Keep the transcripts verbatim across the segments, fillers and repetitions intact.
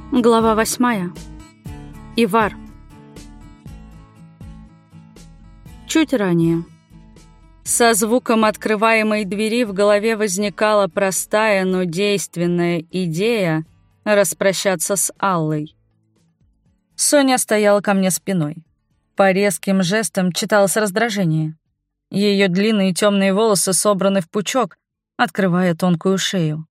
Глава восьмая. Ивар. Чуть ранее. Со звуком открываемой двери в голове возникала простая, но действенная идея распрощаться с Аллой. Соня стояла ко мне спиной. По резким жестам читалось раздражение. Ее длинные темные волосы собраны в пучок, открывая тонкую шею.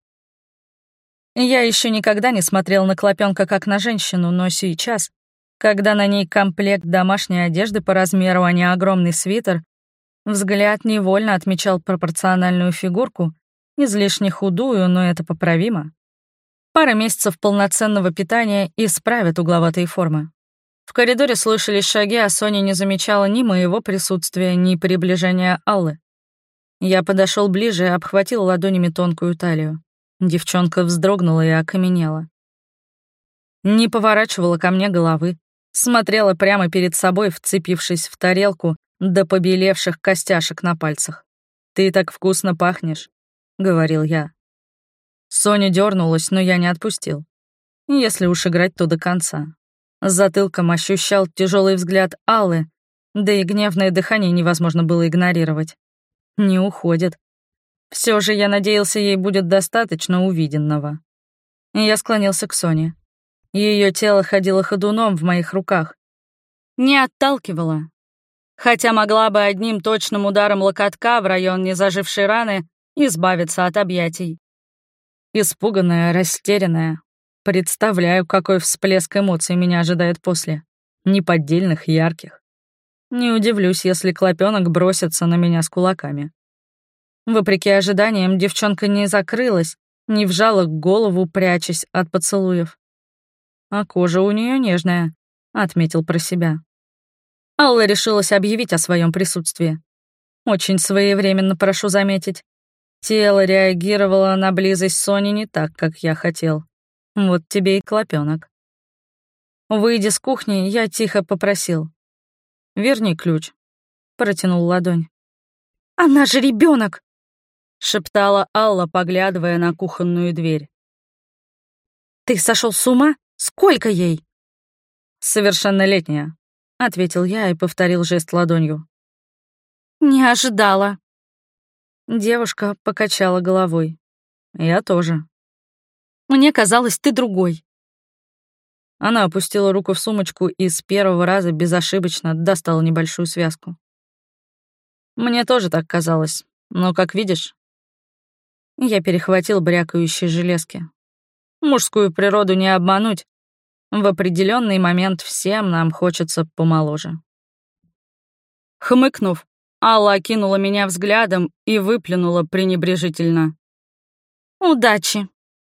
Я еще никогда не смотрел на Клопенка как на женщину, но сейчас, когда на ней комплект домашней одежды по размеру, а не огромный свитер, взгляд невольно отмечал пропорциональную фигурку, излишне худую, но это поправимо. Пара месяцев полноценного питания исправят угловатые формы. В коридоре слышались шаги, а Соня не замечала ни моего присутствия, ни приближения Аллы. Я подошел ближе и обхватил ладонями тонкую талию. Девчонка вздрогнула и окаменела. Не поворачивала ко мне головы, смотрела прямо перед собой, вцепившись в тарелку до побелевших костяшек на пальцах. «Ты так вкусно пахнешь», — говорил я. Соня дернулась, но я не отпустил. Если уж играть, то до конца. Затылком ощущал тяжелый взгляд Аллы, да и гневное дыхание невозможно было игнорировать. Не уходит. Все же я надеялся, ей будет достаточно увиденного. Я склонился к Соне. Ее тело ходило ходуном в моих руках. Не отталкивало. Хотя могла бы одним точным ударом локотка в район незажившей раны избавиться от объятий. Испуганная, растерянная. Представляю, какой всплеск эмоций меня ожидает после. Неподдельных, ярких. Не удивлюсь, если Клопенок бросится на меня с кулаками. Вопреки ожиданиям, девчонка не закрылась, не вжала голову, прячась от поцелуев. А кожа у нее нежная, отметил про себя. Алла решилась объявить о своем присутствии. Очень своевременно, прошу заметить. Тело реагировало на близость Сони не так, как я хотел. Вот тебе и Клопенок. Выйдя с кухни, я тихо попросил. «Верни ключ», — протянул ладонь. «Она же ребенок! Шептала Алла, поглядывая на кухонную дверь. «Ты сошел с ума? Сколько ей?» «Совершеннолетняя», — ответил я и повторил жест ладонью. «Не ожидала». Девушка покачала головой. «Я тоже». «Мне казалось, ты другой». Она опустила руку в сумочку и с первого раза безошибочно достала небольшую связку. «Мне тоже так казалось, но, как видишь...» Я перехватил брякающие железки. Мужскую природу не обмануть. В определенный момент всем нам хочется помоложе. Хмыкнув, Алла окинула меня взглядом и выплюнула пренебрежительно. «Удачи!»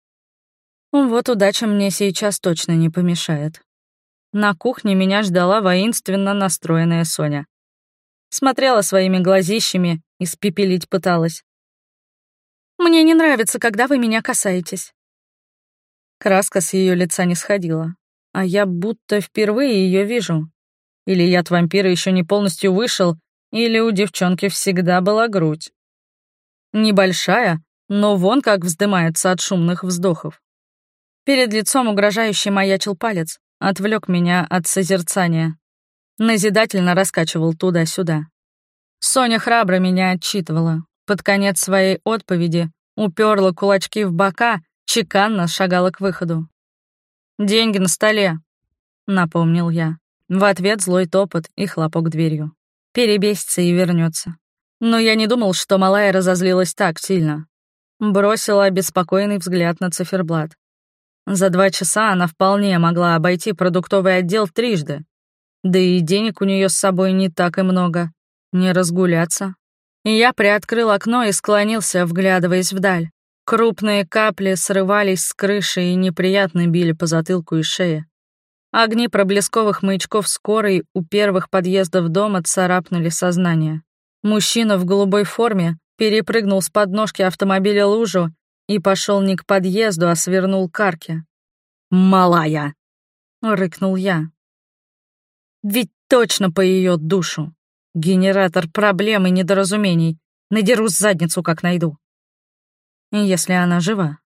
Вот удача мне сейчас точно не помешает. На кухне меня ждала воинственно настроенная Соня. Смотрела своими глазищами, испепелить пыталась. «Мне не нравится, когда вы меня касаетесь». Краска с ее лица не сходила, а я будто впервые ее вижу. Или яд вампира еще не полностью вышел, или у девчонки всегда была грудь. Небольшая, но вон как вздымается от шумных вздохов. Перед лицом угрожающе маячил палец, отвлек меня от созерцания. Назидательно раскачивал туда-сюда. Соня храбро меня отчитывала. Под конец своей отповеди уперла кулачки в бока, чеканно шагала к выходу. «Деньги на столе», — напомнил я. В ответ злой топот и хлопок дверью. Перебесится и вернется. Но я не думал, что малая разозлилась так сильно. Бросила обеспокоенный взгляд на циферблат. За два часа она вполне могла обойти продуктовый отдел трижды. Да и денег у нее с собой не так и много. Не разгуляться. И я приоткрыл окно и склонился, вглядываясь вдаль. Крупные капли срывались с крыши и неприятно били по затылку и шее. Огни проблесковых маячков скорой у первых подъездов дома царапнули сознание. Мужчина в голубой форме перепрыгнул с подножки автомобиля лужу и пошел не к подъезду, а свернул к арке. «Малая!» — рыкнул я. «Ведь точно по ее душу. Генератор проблем и недоразумений. Надеру задницу, как найду. Если она жива.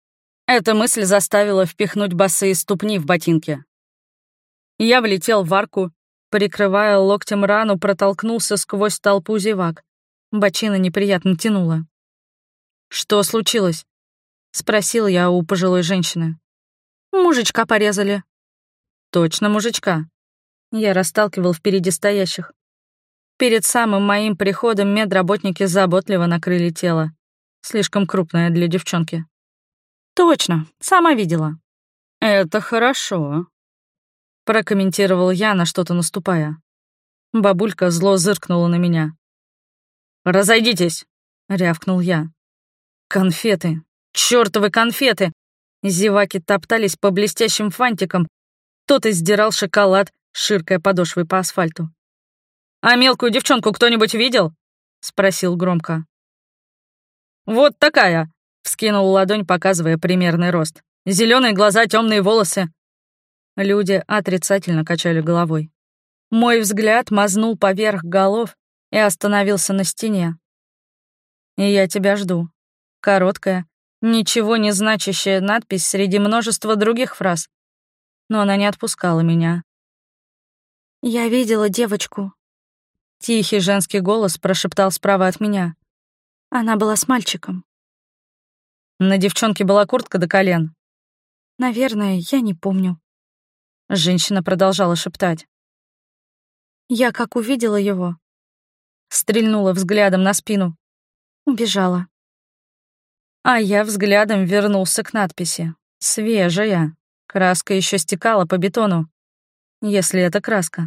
Эта мысль заставила впихнуть босые ступни в ботинки. Я влетел в арку, прикрывая локтем рану, протолкнулся сквозь толпу зевак. Бочина неприятно тянула. «Что случилось?» — спросил я у пожилой женщины. «Мужичка порезали». «Точно мужичка». Я расталкивал впереди стоящих. Перед самым моим приходом медработники заботливо накрыли тело. Слишком крупное для девчонки. «Точно, сама видела». «Это хорошо», — прокомментировал я, на что-то наступая. Бабулька зло зыркнула на меня. «Разойдитесь!» — рявкнул я. «Конфеты! Чёртовы конфеты!» Зеваки топтались по блестящим фантикам. Кто-то сдирал шоколад, ширкая подошвой по асфальту. «А мелкую девчонку кто-нибудь видел?» — спросил громко. «Вот такая!» — вскинул ладонь, показывая примерный рост. Зеленые глаза, темные волосы. Люди отрицательно качали головой. Мой взгляд мазнул поверх голов и остановился на стене. «И я тебя жду». Короткая, ничего не значащая надпись среди множества других фраз. Но она не отпускала меня. «Я видела девочку». Тихий женский голос прошептал справа от меня. Она была с мальчиком. На девчонке была куртка до колен. Наверное, я не помню. Женщина продолжала шептать. Я как увидела его. Стрельнула взглядом на спину. Убежала. А я взглядом вернулся к надписи. Свежая. Краска еще стекала по бетону. Если это краска.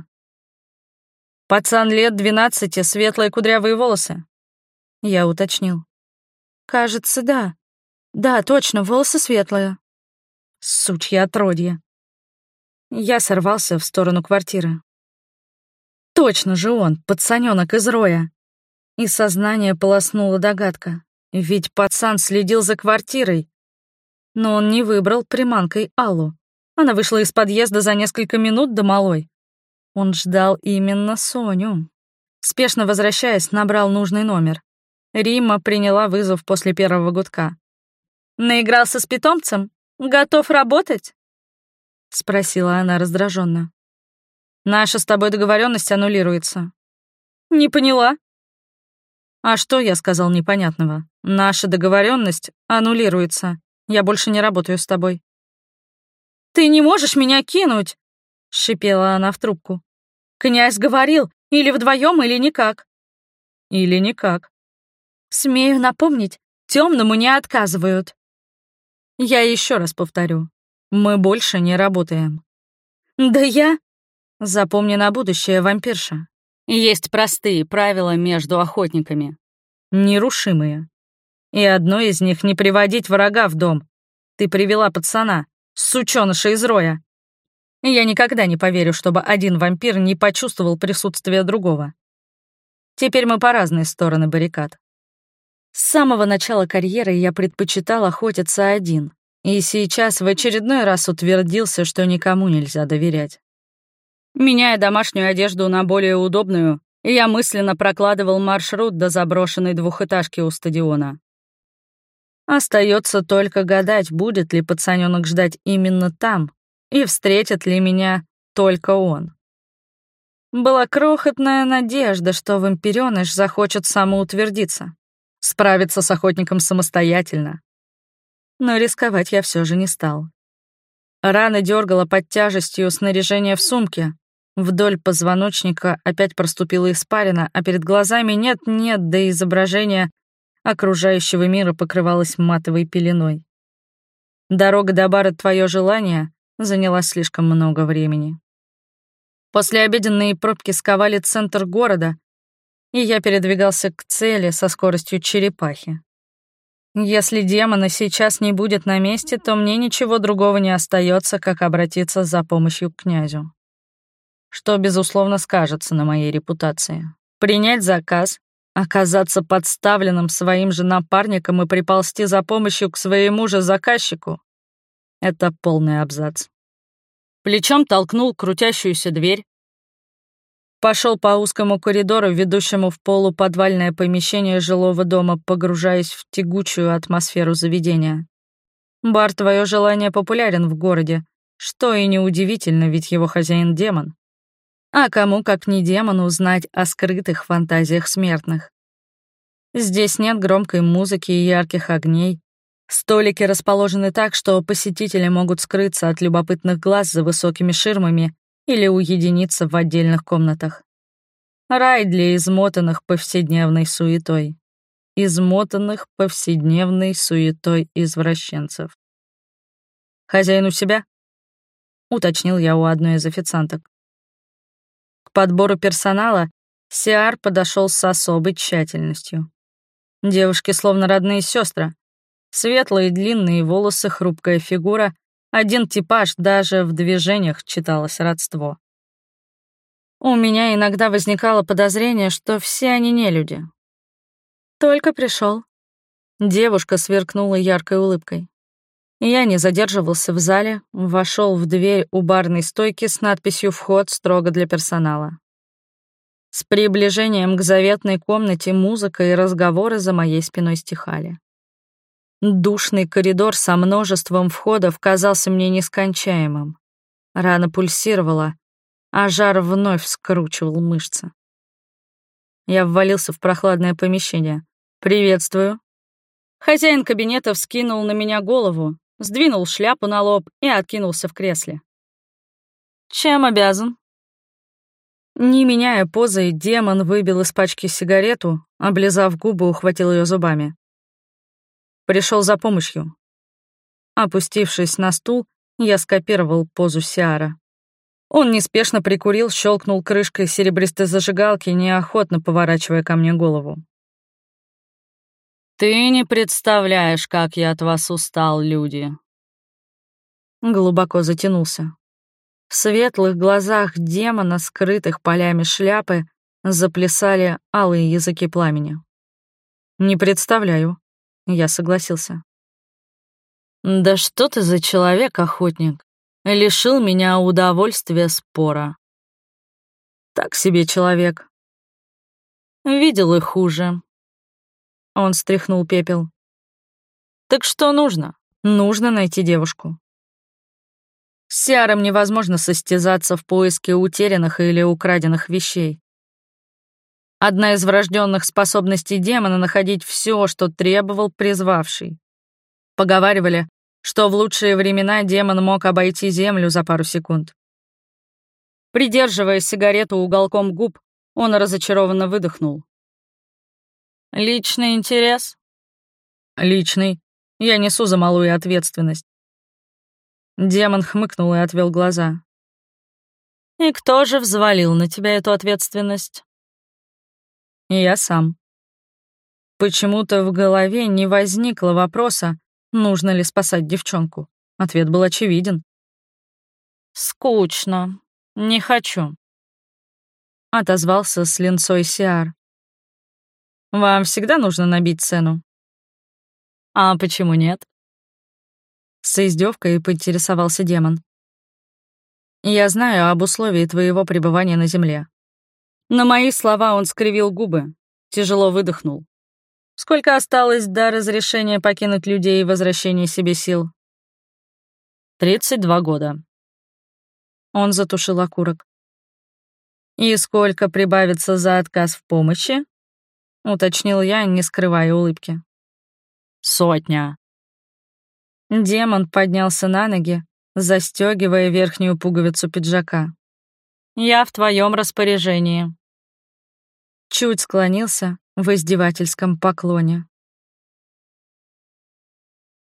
Пацан лет двенадцати, светлые кудрявые волосы. Я уточнил. Кажется, да. Да, точно, волосы светлые. Сучье отродье. Я сорвался в сторону квартиры. Точно же он, пацанёнок из роя. И сознание полоснула догадка. Ведь пацан следил за квартирой. Но он не выбрал приманкой Аллу. Она вышла из подъезда за несколько минут до малой. Он ждал именно Соню. Спешно возвращаясь, набрал нужный номер. Римма приняла вызов после первого гудка. «Наигрался с питомцем? Готов работать?» — спросила она раздраженно. «Наша с тобой договоренность аннулируется». «Не поняла». «А что я сказал непонятного? Наша договоренность аннулируется. Я больше не работаю с тобой». «Ты не можешь меня кинуть!» — шипела она в трубку. «Князь говорил, или вдвоем, или никак». «Или никак». «Смею напомнить, темному не отказывают». «Я еще раз повторю, мы больше не работаем». «Да я...» Запомни на будущее, вампирша. Есть простые правила между охотниками. Нерушимые. И одно из них — не приводить врага в дом. Ты привела пацана, сучёныша из роя. Я никогда не поверю, чтобы один вампир не почувствовал присутствие другого. Теперь мы по разные стороны баррикад. С самого начала карьеры я предпочитал охотиться один, и сейчас в очередной раз утвердился, что никому нельзя доверять. Меняя домашнюю одежду на более удобную, я мысленно прокладывал маршрут до заброшенной двухэтажки у стадиона. Остается только гадать, будет ли пацанёнок ждать именно там, и встретит ли меня только он. Была крохотная надежда, что вампирёныш захочет самоутвердиться, справиться с охотником самостоятельно. Но рисковать я все же не стал. Рана дергала под тяжестью снаряжения в сумке. Вдоль позвоночника опять проступила испарина, а перед глазами нет-нет, да изображение окружающего мира покрывалось матовой пеленой. Дорога до бара «Твое желание» заняла слишком много времени. Послеобеденные пробки сковали центр города, и я передвигался к цели со скоростью черепахи. Если демона сейчас не будет на месте, то мне ничего другого не остается, как обратиться за помощью к князю. Что, безусловно, скажется на моей репутации. Принять заказ, оказаться подставленным своим же напарником и приползти за помощью к своему же заказчику — это полный абзац. Плечом толкнул крутящуюся дверь, пошел по узкому коридору, ведущему в полуподвальное помещение жилого дома, погружаясь в тягучую атмосферу заведения. Бар «Твое желание» популярен в городе, что и неудивительно, ведь его хозяин — демон. А кому, как не демону, узнать о скрытых фантазиях смертных? Здесь нет громкой музыки и ярких огней. Столики расположены так, что посетители могут скрыться от любопытных глаз за высокими ширмами или уединиться в отдельных комнатах. Рай для измотанных повседневной суетой. Измотанных повседневной суетой извращенцев. «Хозяин у себя?» — уточнил я у одной из официанток. К подбору персонала Сиар подошел с особой тщательностью. Девушки словно родные сестры. Светлые длинные волосы, хрупкая фигура, один типаж, даже в движениях читалось родство. У меня иногда возникало подозрение, что все они не люди. Только пришел. Девушка сверкнула яркой улыбкой. Я не задерживался в зале, вошел в дверь у барной стойки с надписью «Вход строго для персонала». С приближением к заветной комнате музыка и разговоры за моей спиной стихали. Душный коридор со множеством входов казался мне нескончаемым. Рана пульсировала, а жар вновь скручивал мышцы. Я ввалился в прохладное помещение. «Приветствую». Хозяин кабинета вскинул на меня голову, сдвинул шляпу на лоб и откинулся в кресле. «Чем обязан?» Не меняя позы, демон выбил из пачки сигарету, облизав губы, ухватил ее зубами. Пришел за помощью. Опустившись на стул, я скопировал позу Сиара. Он неспешно прикурил, щелкнул крышкой серебристой зажигалки, неохотно поворачивая ко мне голову. «Ты не представляешь, как я от вас устал, люди!» Глубоко затянулся. В светлых глазах демона, скрытых полями шляпы, заплясали алые языки пламени. «Не представляю», — я согласился. «Да что ты за человек, охотник? Лишил меня удовольствия спора». «Так себе человек». «Видел и хуже». Он стряхнул пепел. «Так что нужно?» «Нужно найти девушку». С Сиаром невозможно состязаться в поиске утерянных или украденных вещей. Одна из врожденных способностей демона — находить все, что требовал призвавший. Поговаривали, что в лучшие времена демон мог обойти землю за пару секунд. Придерживая сигарету уголком губ, он разочарованно выдохнул. «Личный интерес?» «Личный. Я несу за малую ответственность». Демон хмыкнул и отвел глаза. «И кто же взвалил на тебя эту ответственность?» «Я сам». Почему-то в голове не возникло вопроса, нужно ли спасать девчонку. Ответ был очевиден. «Скучно. Не хочу», — отозвался с линцой Сиар. «Вам всегда нужно набить цену?» «А почему нет?» С издевкой поинтересовался демон. «Я знаю об условии твоего пребывания на земле». На мои слова он скривил губы, тяжело выдохнул. «Сколько осталось до разрешения покинуть людей и возвращения себе сил?» «Тридцать два года». Он затушил окурок. «И сколько прибавится за отказ в помощи?» — уточнил я, не скрывая улыбки. «Сотня». Демон поднялся на ноги, застегивая верхнюю пуговицу пиджака. «Я в твоем распоряжении». Чуть склонился в издевательском поклоне.